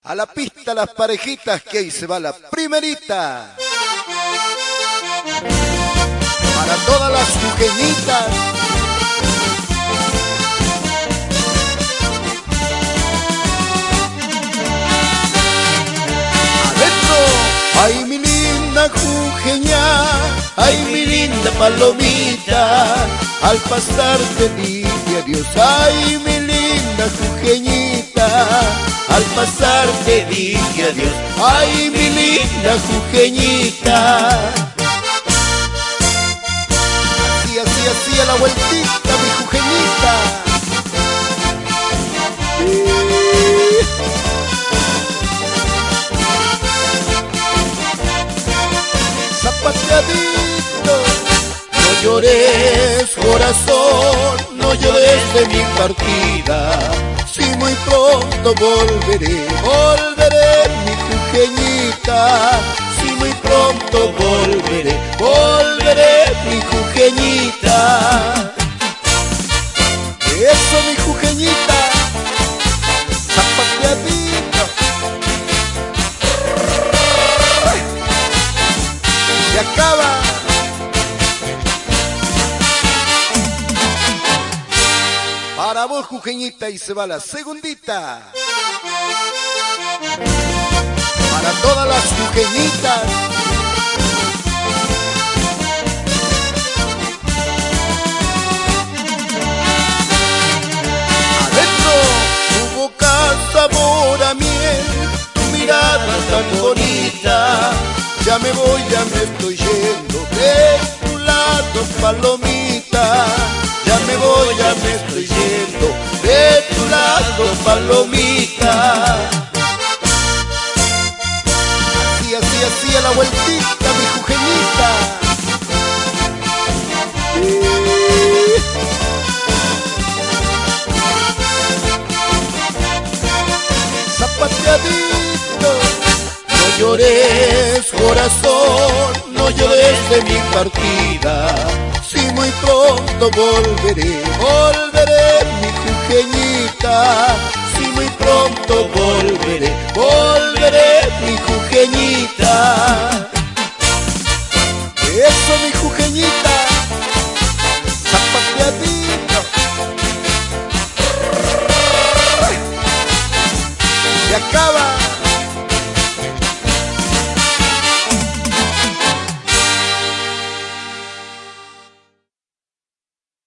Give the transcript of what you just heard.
A la pista las parejitas, que ahí se va la primerita. Para todas las jujeñitas. Adentro, ay mi linda jujeña, ay mi linda palomita, al pasar te dije adiós, ay mi linda jujeñita, al pasar te dije adiós, ay mi linda jujeñita. Así, así, así a la vueltita, mi jujeñita. Zapateadito, no llores corazón, no llores de mi partida. Si muy pronto volveré, volveré mi jujeñita. Si muy pronto volveré, volveré mi jujeñita. Eso mi jujeñita, zapateadito. Se acaba. Para vos, jujeñita, y se va la segundita. Para todas las jujeñitas. Adentro, tu boca sabor a miel, tu mirada tan bonita. Ya me voy, ya me estoy yendo de tu lado, palomita. Ya me voy, ya me estoy yendo de tu lado, palomita. Así, así, así a la vueltita, mi jujeñita. Zapateadito, no llores corazón, no llores de mi partida. Si muy pronto volveré, volveré mi jujeñita. Si muy pronto volveré, volveré mi jujeñita. Eso mi jujeñita, zapateadito. Se acaba.